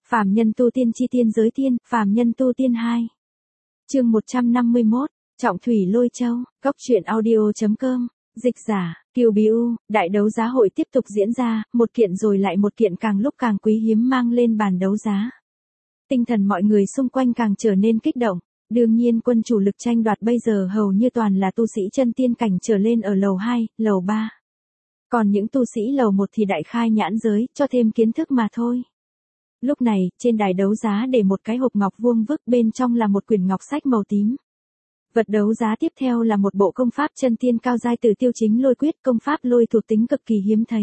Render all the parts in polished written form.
Phàm nhân tu tiên chi tiên giới tiên, phàm nhân tu tiên 2. Chương 151, Trọng thủy lôi châu, Cốc truyện audio.com, dịch giả, Kiều Bí U. Đại đấu giá hội tiếp tục diễn ra, một kiện rồi lại một kiện càng lúc càng quý hiếm mang lên bàn đấu giá. Tinh thần mọi người xung quanh càng trở nên kích động. Đương nhiên quân chủ lực tranh đoạt bây giờ hầu như toàn là tu sĩ chân tiên cảnh trở lên ở lầu 2, lầu 3. Còn những tu sĩ lầu 1 thì đại khai nhãn giới, cho thêm kiến thức mà thôi. Lúc này, trên đài đấu giá để một cái hộp ngọc vuông vức, bên trong là một quyển ngọc sách màu tím. Vật đấu giá tiếp theo là một bộ công pháp chân tiên cao giai Từ Tiêu Chính Lôi Quyết, công pháp lôi thuộc tính cực kỳ hiếm thấy.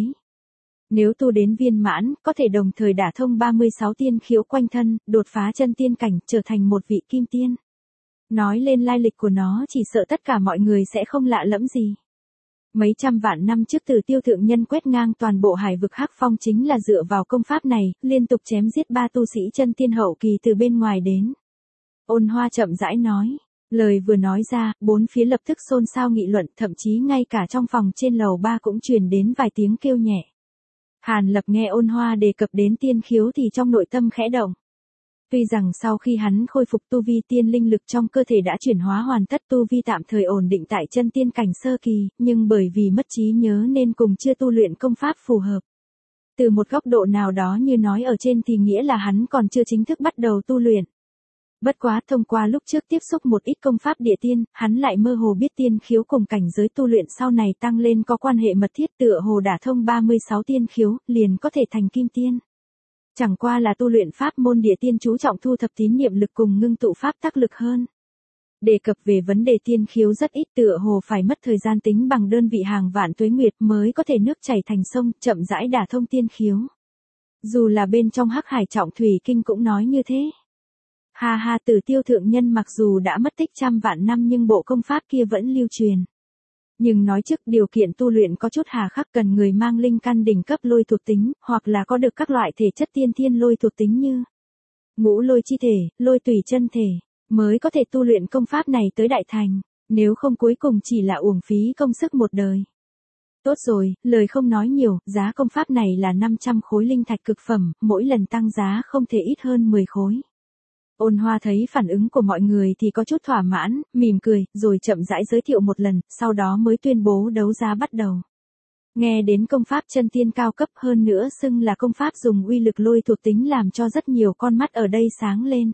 Nếu tu đến viên mãn, có thể đồng thời đả thông 36 tiên khiếu quanh thân, đột phá chân tiên cảnh, trở thành một vị kim tiên. Nói lên lai lịch của nó chỉ sợ tất cả mọi người sẽ không lạ lẫm gì. Mấy trăm vạn năm trước Từ Tiêu thượng nhân quét ngang toàn bộ hải vực Hắc Phong chính là dựa vào công pháp này, liên tục chém giết 3 tu sĩ chân tiên hậu kỳ từ bên ngoài đến. Ôn Hoa chậm rãi nói, lời vừa nói ra, bốn phía lập tức xôn xao nghị luận, thậm chí ngay cả trong phòng trên lầu 3 cũng truyền đến vài tiếng kêu nhẹ. Hàn Lập nghe Ôn Hoa đề cập đến tiên khiếu thì trong nội tâm khẽ động. Tuy rằng sau khi hắn khôi phục tu vi, tiên linh lực trong cơ thể đã chuyển hóa hoàn tất, tu vi tạm thời ổn định tại chân tiên cảnh sơ kỳ, nhưng bởi vì mất trí nhớ nên cùng chưa tu luyện công pháp phù hợp. Từ một góc độ nào đó như nói ở trên thì nghĩa là hắn còn chưa chính thức bắt đầu tu luyện. Bất quá thông qua lúc trước tiếp xúc một ít công pháp địa tiên, hắn lại mơ hồ biết tiên khiếu cùng cảnh giới tu luyện sau này tăng lên có quan hệ mật thiết, tựa hồ đả thông 36 tiên khiếu, liền có thể thành kim tiên. Chẳng qua là tu luyện pháp môn địa tiên chú trọng thu thập tín niệm lực cùng ngưng tụ pháp tác lực hơn. Đề cập về vấn đề tiên khiếu rất ít, tựa hồ phải mất thời gian tính bằng đơn vị hàng vạn tuế nguyệt mới có thể nước chảy thành sông, chậm rãi đả thông tiên khiếu. Dù là bên trong Hắc Hải Trọng Thủy Kinh cũng nói như thế. Ha ha, Từ Tiêu thượng nhân mặc dù đã mất tích trăm vạn năm nhưng bộ công pháp kia vẫn lưu truyền. Nhưng nói trước điều kiện tu luyện có chút hà khắc, cần người mang linh căn đỉnh cấp lôi thuộc tính, hoặc là có được các loại thể chất tiên thiên lôi thuộc tính như ngũ lôi chi thể, lôi tùy chân thể, mới có thể tu luyện công pháp này tới đại thành, nếu không cuối cùng chỉ là uổng phí công sức một đời. Tốt rồi, lời không nói nhiều, giá công pháp này là 500 khối linh thạch cực phẩm, mỗi lần tăng giá không thể ít hơn 10 khối. Ôn Hoa thấy phản ứng của mọi người thì có chút thỏa mãn, mỉm cười, rồi chậm rãi giới thiệu một lần, sau đó mới tuyên bố đấu giá bắt đầu. Nghe đến công pháp chân tiên cao cấp, hơn nữa xưng là công pháp dùng uy lực lôi thuộc tính, làm cho rất nhiều con mắt ở đây sáng lên.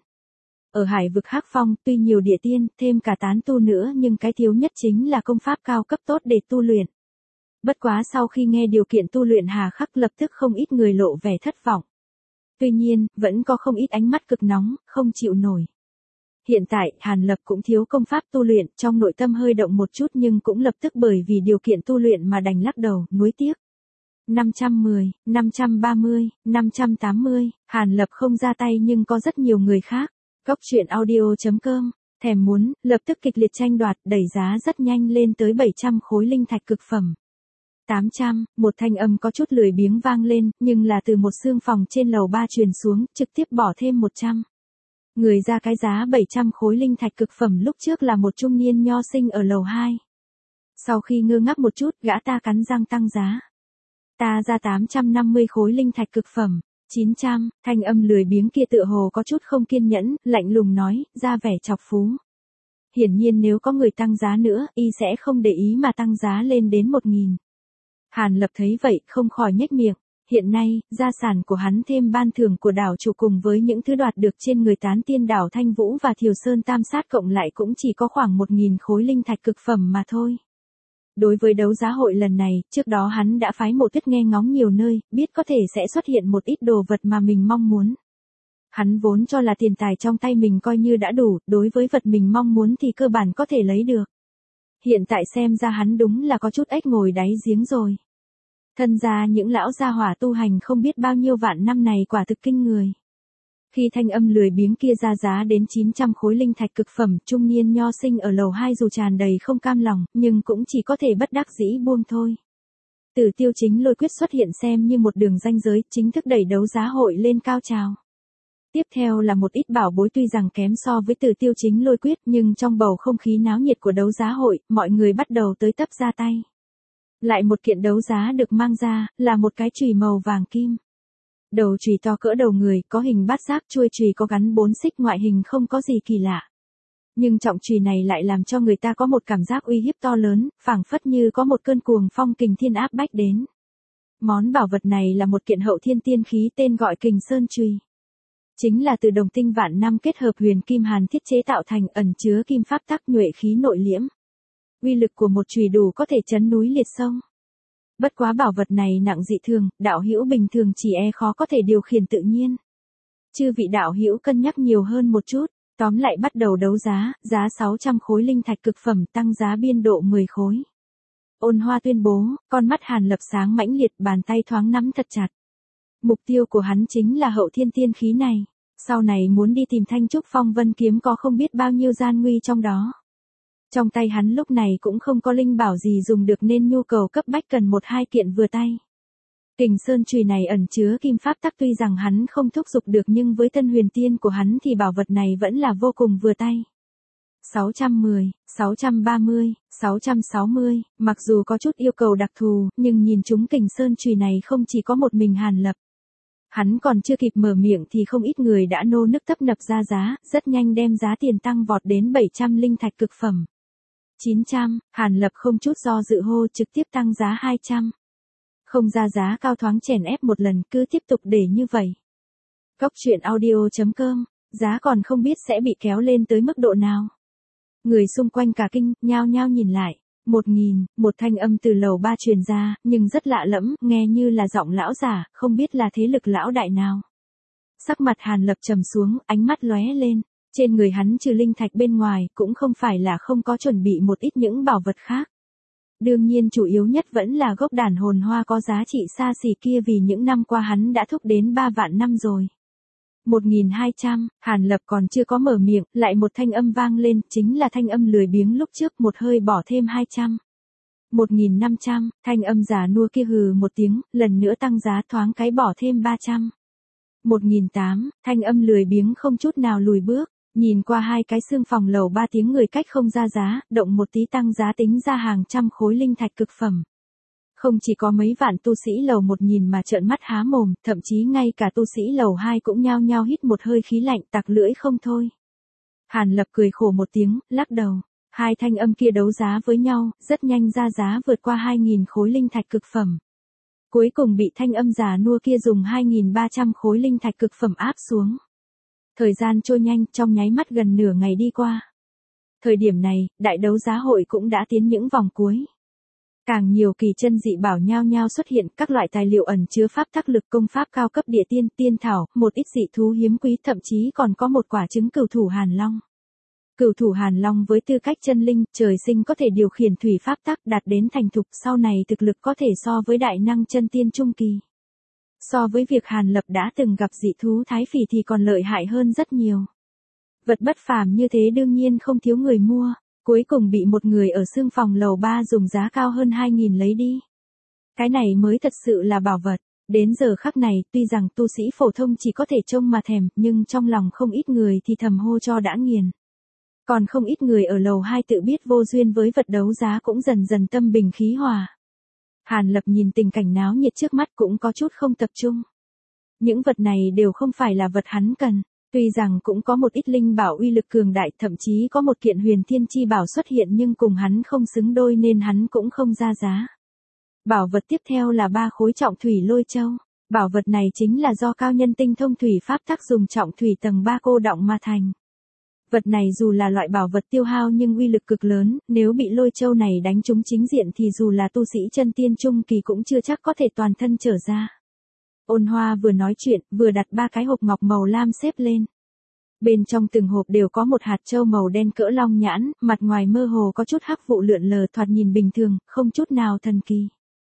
Ở hải vực Hắc Phong, tuy nhiều địa tiên, thêm cả tán tu nữa, nhưng cái thiếu nhất chính là công pháp cao cấp tốt để tu luyện. Bất quá sau khi nghe điều kiện tu luyện hà khắc, lập tức không ít người lộ vẻ thất vọng. Tuy nhiên, vẫn có không ít ánh mắt cực nóng, không chịu nổi. Hiện tại, Hàn Lập cũng thiếu công pháp tu luyện, trong nội tâm hơi động một chút nhưng cũng lập tức bởi vì điều kiện tu luyện mà đành lắc đầu, nuối tiếc. 510, 530, 580, Hàn Lập không ra tay nhưng có rất nhiều người khác. Cốc truyện audio.com, thèm muốn, lập tức kịch liệt tranh đoạt, đẩy giá rất nhanh lên tới 700 khối linh thạch cực phẩm. 800, một thanh âm có chút lười biếng vang lên, nhưng là từ một xương phòng trên lầu 3 truyền xuống, trực tiếp bỏ thêm 100. Người ra cái giá 700 khối linh thạch cực phẩm lúc trước là một trung niên nho sinh ở lầu 2. Sau khi ngơ ngác một chút, gã ta cắn răng tăng giá. Ta ra 850 khối linh thạch cực phẩm. 900, thanh âm lười biếng kia tựa hồ có chút không kiên nhẫn, lạnh lùng nói, ra vẻ chọc phú. Hiển nhiên nếu có người tăng giá nữa, y sẽ không để ý mà tăng giá lên đến 1000. Hàn Lập thấy vậy, không khỏi nhếch miệng. Hiện nay, gia sản của hắn thêm ban thưởng của đảo chủ cùng với những thứ đoạt được trên người tán tiên đảo Thanh Vũ và Thiều Sơn Tam Sát cộng lại cũng chỉ có khoảng 1000 khối linh thạch cực phẩm mà thôi. Đối với đấu giá hội lần này, trước đó hắn đã phái Mộ Tuyết nghe ngóng nhiều nơi, biết có thể sẽ xuất hiện một ít đồ vật mà mình mong muốn. Hắn vốn cho là tiền tài trong tay mình coi như đã đủ, đối với vật mình mong muốn thì cơ bản có thể lấy được. Hiện tại xem ra hắn đúng là có chút ếch ngồi đáy giếng rồi. Thân ra những lão gia hỏa tu hành không biết bao nhiêu vạn năm này quả thực kinh người. Khi thanh âm lười biếng kia ra giá đến 900 khối linh thạch cực phẩm, trung niên nho sinh ở lầu 2 dù tràn đầy không cam lòng, nhưng cũng chỉ có thể bất đắc dĩ buông thôi. Từ Tiêu Chính Lôi Quyết xuất hiện xem như một đường ranh giới, chính thức đẩy đấu giá hội lên cao trào. Tiếp theo là một ít bảo bối tuy rằng kém so với Từ Tiêu Chính Lôi Quyết, nhưng trong bầu không khí náo nhiệt của đấu giá hội, mọi người bắt đầu tới tấp ra tay. Lại một kiện đấu giá được mang ra, là một cái chùy màu vàng kim. Đầu chùy to cỡ đầu người, có hình bát giác, chuôi chùy có gắn 4 xích, ngoại hình không có gì kỳ lạ. Nhưng trọng chùy này lại làm cho người ta có một cảm giác uy hiếp to lớn, phảng phất như có một cơn cuồng phong kình thiên áp bách đến. Món bảo vật này là một kiện hậu thiên tiên khí tên gọi Kình Sơn chùy. Chính là từ đồng tinh vạn năm kết hợp huyền kim hàn thiết chế tạo thành, ẩn chứa kim pháp tắc, nhuệ khí nội liễm. Uy lực của một chùy đủ có thể chấn núi liệt sông. Bất quá bảo vật này nặng dị thường, đạo hữu bình thường chỉ khó có thể điều khiển tự nhiên. Chư vị đạo hữu cân nhắc nhiều hơn một chút. Tóm lại bắt đầu đấu giá, giá 600 khối linh thạch cực phẩm, tăng giá biên độ 10 khối. Ôn Hoa tuyên bố, con mắt Hàn Lập sáng mãnh liệt, bàn tay thoáng nắm thật chặt. Mục tiêu của hắn chính là hậu thiên tiên khí này. Sau này muốn đi tìm Thanh Trúc Phong Vân kiếm có không biết bao nhiêu gian nguy trong đó. Trong tay hắn lúc này cũng không có linh bảo gì dùng được nên nhu cầu cấp bách cần một hai kiện vừa tay. Kình Sơn chùy này ẩn chứa kim pháp tắc, tuy rằng hắn không thúc giục được nhưng với tân huyền tiên của hắn thì bảo vật này vẫn là vô cùng vừa tay. 610, 630, 660, mặc dù có chút yêu cầu đặc thù, nhưng nhìn chúng Kình Sơn chùy này không chỉ có một mình Hàn Lập. Hắn còn chưa kịp mở miệng thì không ít người đã nô nức tấp nập ra giá, rất nhanh đem giá tiền tăng vọt đến 700 linh thạch cực phẩm. 900, Hàn Lập không chút do dự hô trực tiếp tăng giá 200. Không ra giá cao thoáng chèn ép một lần, cứ tiếp tục để như vậy. Góc truyện audio.com, giá còn không biết sẽ bị kéo lên tới mức độ nào. Người xung quanh cả kinh, nhao nhao nhìn lại. 1000, một thanh âm từ lầu 3 truyền ra, nhưng rất lạ lẫm, nghe như là giọng lão giả, không biết là thế lực lão đại nào. Sắc mặt Hàn Lập trầm xuống, ánh mắt lóe lên. Trên người hắn trừ linh thạch bên ngoài, cũng không phải là không có chuẩn bị một ít những bảo vật khác. Đương nhiên chủ yếu nhất vẫn là gốc đàn hồn hoa có giá trị xa xỉ kia, vì những năm qua hắn đã thúc đến 3 vạn năm rồi. 1200, Hàn Lập còn chưa có mở miệng, lại một thanh âm vang lên, chính là thanh âm lười biếng lúc trước, một hơi bỏ thêm 200. 1500, thanh âm già nua kia hừ một tiếng, lần nữa tăng giá thoáng cái bỏ thêm 300. 1008, thanh âm lười biếng không chút nào lùi bước, nhìn qua hai cái xương phòng lầu 3 tiếng người cách không ra giá, động một tí tăng giá tính ra hàng trăm khối linh thạch cực phẩm. Không chỉ có mấy vạn tu sĩ lầu 1 nhìn mà trợn mắt há mồm, thậm chí ngay cả tu sĩ lầu 2 cũng nhao nhao hít một hơi khí lạnh, tặc lưỡi không thôi. Hàn Lập cười khổ một tiếng, lắc đầu. Hai thanh âm kia đấu giá với nhau, rất nhanh ra giá vượt qua 2000 khối linh thạch cực phẩm. Cuối cùng bị thanh âm già nua kia dùng 2300 khối linh thạch cực phẩm áp xuống. Thời gian trôi nhanh, trong nháy mắt gần nửa ngày đi qua. Thời điểm này, đại đấu giá hội cũng đã tiến những vòng cuối. Càng nhiều kỳ chân dị bảo nhao nhao xuất hiện, các loại tài liệu ẩn chứa pháp tắc lực, công pháp cao cấp, địa tiên, tiên thảo, một ít dị thú hiếm quý, thậm chí còn có một quả trứng cửu thủ Hàn Long. Cửu thủ Hàn Long với tư cách chân linh, trời sinh có thể điều khiển thủy pháp tắc, đạt đến thành thục, sau này thực lực có thể so với đại năng chân tiên trung kỳ. So với việc Hàn Lập đã từng gặp dị thú thái phỉ thì còn lợi hại hơn rất nhiều. Vật bất phàm như thế đương nhiên không thiếu người mua, cuối cùng bị một người ở xương phòng lầu 3 dùng giá cao hơn 2000 lấy đi. Cái này mới thật sự là bảo vật. Đến giờ khắc này, tuy rằng tu sĩ phổ thông chỉ có thể trông mà thèm, nhưng trong lòng không ít người thì thầm hô cho đã nghiền. Còn không ít người ở lầu 2 tự biết vô duyên với vật đấu giá cũng dần dần tâm bình khí hòa. Hàn Lập nhìn tình cảnh náo nhiệt trước mắt cũng có chút không tập trung. Những vật này đều không phải là vật hắn cần, tuy rằng cũng có một ít linh bảo uy lực cường đại, thậm chí có một kiện huyền thiên chi bảo xuất hiện nhưng cùng hắn không xứng đôi nên hắn cũng không ra giá. Bảo vật tiếp theo là 3 khối trọng thủy lôi châu. Bảo vật này chính là do cao nhân tinh thông thủy pháp tắc dùng trọng thủy tầng 3 cô đọng mà thành. Vật này dù là loại bảo vật tiêu hao nhưng uy lực cực lớn, nếu bị lôi châu này đánh trúng chính diện thì dù là tu sĩ chân tiên trung kỳ cũng chưa chắc có thể toàn thân trở ra. Ôn Hoa vừa nói chuyện, vừa đặt 3 cái hộp ngọc màu lam xếp lên. Bên trong từng hộp đều có một hạt châu màu đen cỡ long nhãn, mặt ngoài mơ hồ có chút hắc vụ lượn lờ, thoạt nhìn bình thường, không chút nào thần kỳ.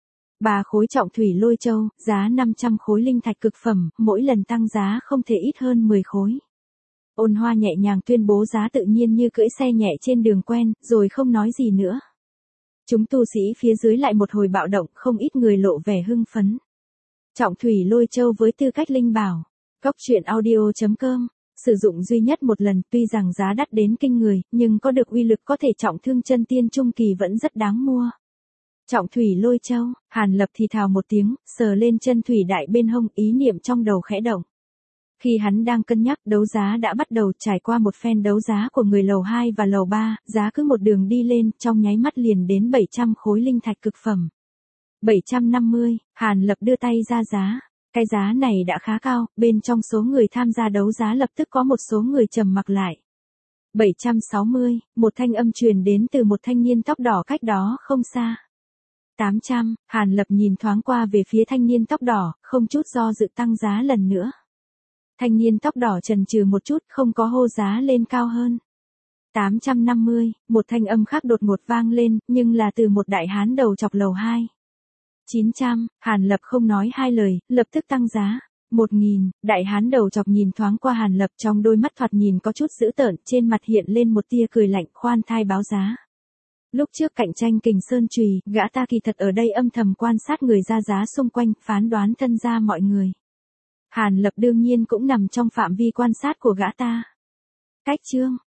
3 khối trọng thủy lôi châu, giá 500 khối linh thạch cực phẩm, mỗi lần tăng giá không thể ít hơn 10 khối. Ôn Hoa nhẹ nhàng tuyên bố giá tự nhiên như cưỡi xe nhẹ trên đường quen, rồi không nói gì nữa. Chúng tu sĩ phía dưới lại một hồi bạo động, không ít người lộ vẻ hưng phấn. Trọng thủy lôi châu với tư cách linh bảo. Góc truyện audio.com, sử dụng duy nhất một lần, tuy rằng giá đắt đến kinh người, nhưng có được uy lực có thể trọng thương chân tiên trung kỳ vẫn rất đáng mua. Trọng thủy lôi châu, Hàn Lập thì thào một tiếng, sờ lên chân thủy đại bên hông, ý niệm trong đầu khẽ động. Khi hắn đang cân nhắc, đấu giá đã bắt đầu. Trải qua một phen đấu giá của người lầu 2 và lầu 3, giá cứ một đường đi lên, trong nháy mắt liền đến 700 khối linh thạch cực phẩm. 750, Hàn Lập đưa tay ra giá. Cái giá này đã khá cao, bên trong số người tham gia đấu giá lập tức có một số người trầm mặc lại. 760, một thanh âm truyền đến từ một thanh niên tóc đỏ cách đó không xa. 800, Hàn Lập nhìn thoáng qua về phía thanh niên tóc đỏ, không chút do dự tăng giá lần nữa. Thanh niên tóc đỏ chần chừ một chút, không có hô giá lên cao hơn. 850, một thanh âm khác đột ngột vang lên, nhưng là từ một đại hán đầu chọc lầu 2. 900, Hàn Lập không nói hai lời, lập tức tăng giá. 1000, đại hán đầu chọc nhìn thoáng qua Hàn Lập, trong đôi mắt thoạt nhìn có chút dữ tợn, trên mặt hiện lên một tia cười lạnh, khoan thai báo giá. Lúc trước cạnh tranh Kình Sơn Chùy, gã ta kỳ thật ở đây âm thầm quan sát người ra giá xung quanh, phán đoán thân gia mọi người. Hàn Lập đương nhiên cũng nằm trong phạm vi quan sát của gã ta. Cách chương